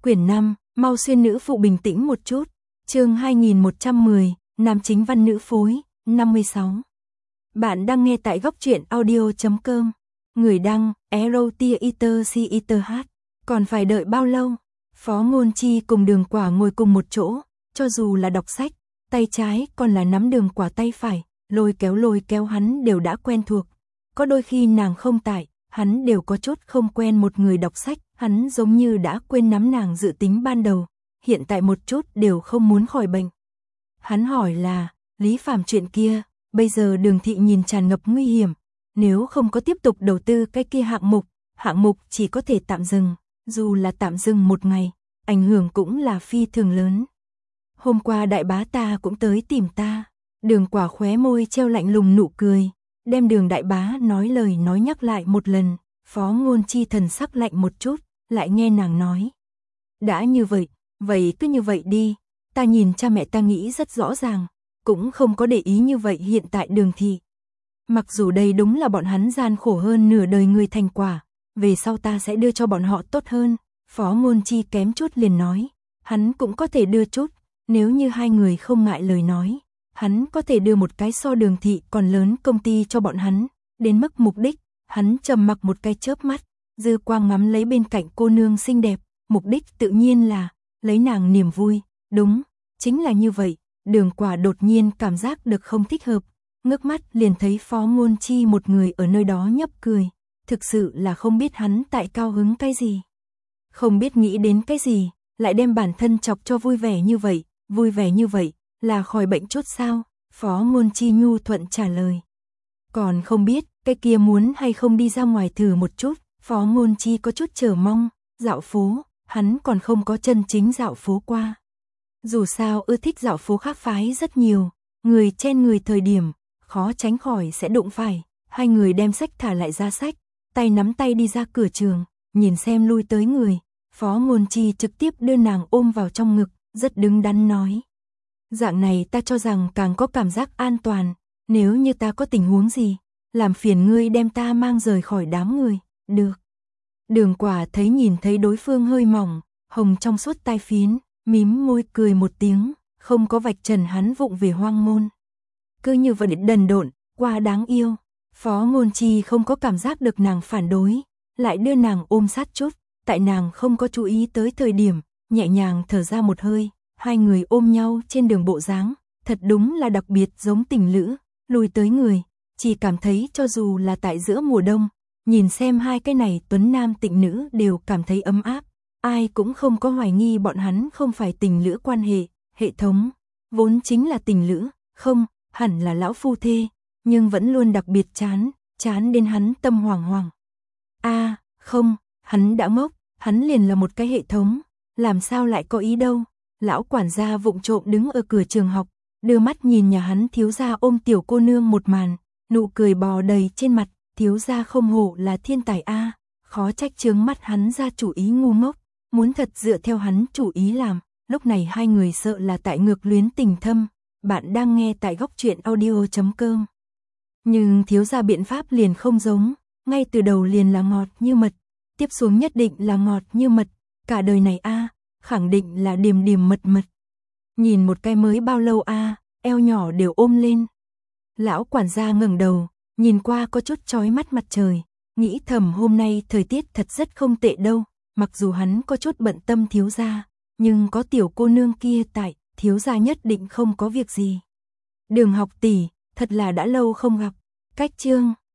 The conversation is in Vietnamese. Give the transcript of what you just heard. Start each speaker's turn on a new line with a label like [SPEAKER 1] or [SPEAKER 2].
[SPEAKER 1] Quyển 5, mau xuyên nữ phụ bình tĩnh một chút. Chương 2110, nam chính văn nữ phối, 56. Bạn đang nghe tại góc truyện audio.com. Người đăng, Erotiaiter. Còn phải đợi bao lâu? Phó Ngôn Chi cùng Đường Quả ngồi cùng một chỗ, cho dù là đọc sách, tay trái còn là nắm Đường Quả tay phải, lôi kéo hắn đều đã quen thuộc. Có đôi khi nàng không tại, hắn đều có chút không quen một người đọc sách, hắn giống như đã quên nắm nàng dự tính ban đầu, hiện tại một chút đều không muốn khỏi bệnh. Hắn hỏi là, Lý Phàm chuyện kia, bây giờ Đường thị nhìn tràn ngập nguy hiểm, nếu không có tiếp tục đầu tư cái kia hạng mục chỉ có thể tạm dừng, dù là tạm dừng một ngày, ảnh hưởng cũng là phi thường lớn. Hôm qua đại bá ta cũng tới tìm ta, Đường Quả khóe môi treo lạnh lùng nụ cười, đem Đường đại bá nói lời nói nhắc lại một lần. Phó Ngôn Chi thần sắc lạnh một chút, lại nghe nàng nói. Đã như vậy, vậy cứ như vậy đi, ta nhìn cha mẹ ta nghĩ rất rõ ràng, cũng không có để ý như vậy hiện tại Đường thị. Mặc dù đây đúng là bọn hắn gian khổ hơn nửa đời người thành quả, về sau ta sẽ đưa cho bọn họ tốt hơn. Phó Ngôn Chi kém chút liền nói, hắn cũng có thể đưa chút, nếu như hai người không ngại lời nói, hắn có thể đưa một cái so Đường thị còn lớn công ty cho bọn hắn, đến mức mục đích. Hắn trầm mặc một cái chớp mắt, dư quang ngắm lấy bên cạnh cô nương xinh đẹp, mục đích tự nhiên là lấy nàng niềm vui, đúng, chính là như vậy. Đường Quả đột nhiên cảm giác được không thích hợp, ngước mắt liền thấy Phó Ngôn Chi một người ở nơi đó nhấp cười, thực sự là không biết hắn tại cao hứng cái gì, không biết nghĩ đến cái gì, lại đem bản thân chọc cho vui vẻ như vậy, là khỏi bệnh chút sao? Phó Ngôn Chi nhu thuận trả lời. Còn không biết, cái kia muốn hay không đi ra ngoài thử một chút. Phó Ngôn Chi có chút chờ mong, dạo phố, hắn còn không có chân chính dạo phố qua. Dù sao ưa thích dạo phố khác phái rất nhiều, người chen người thời điểm, khó tránh khỏi sẽ đụng phải. Hai người đem sách thả lại ra sách, tay nắm tay đi ra cửa trường, nhìn xem lui tới người. Phó Ngôn Chi trực tiếp đưa nàng ôm vào trong ngực, rất đứng đắn nói. Dạng này ta cho rằng càng có cảm giác an toàn, nếu như ta có tình huống gì, làm phiền ngươi đem ta mang rời khỏi đám người, được. Đường Quả nhìn thấy đối phương hơi mỏng, hồng trong suốt tai phiến, mím môi cười một tiếng, không có vạch trần hắn vụng về hoang môn. Cứ như vậy đần độn, quá đáng yêu. Phó Ngôn Chi không có cảm giác được nàng phản đối, lại đưa nàng ôm sát chút, tại nàng không có chú ý tới thời điểm, nhẹ nhàng thở ra một hơi, hai người ôm nhau trên đường bộ dáng, thật đúng là đặc biệt giống tình lữ, lùi tới người. Chỉ cảm thấy cho dù là tại giữa mùa đông, nhìn xem hai cái này tuấn nam tịnh nữ đều cảm thấy ấm áp, ai cũng không có hoài nghi bọn hắn không phải tình lữ quan hệ thống, vốn chính là tình lữ, không, hẳn là lão phu thê, nhưng vẫn luôn đặc biệt chán đến hắn tâm hoảng. Không, hắn đã ngốc, hắn liền là một cái hệ thống, làm sao lại có ý đâu. Lão quản gia vụng trộm đứng ở cửa trường học, đưa mắt nhìn nhà hắn thiếu gia ôm tiểu cô nương một màn. Nụ cười bò đầy trên mặt, thiếu gia không hổ là thiên tài a, khó trách chướng mắt hắn ra chủ ý ngu ngốc, muốn thật dựa theo hắn chủ ý làm, lúc này hai người sợ là tại ngược luyến tình thâm. Bạn đang nghe tại góc truyện audio.com. Nhưng thiếu gia biện pháp liền không giống, ngay từ đầu liền là ngọt như mật, tiếp xuống nhất định là ngọt như mật, cả đời này khẳng định là điềm điềm mật. Nhìn một cái mới bao lâu eo nhỏ đều ôm lên. Lão quản gia ngẩng đầu, nhìn qua có chút chói mắt mặt trời, nghĩ thầm hôm nay thời tiết thật rất không tệ đâu, mặc dù hắn có chút bận tâm thiếu gia, nhưng có tiểu cô nương kia tại, thiếu gia nhất định không có việc gì. Đường học tỷ, thật là đã lâu không gặp. Cách chương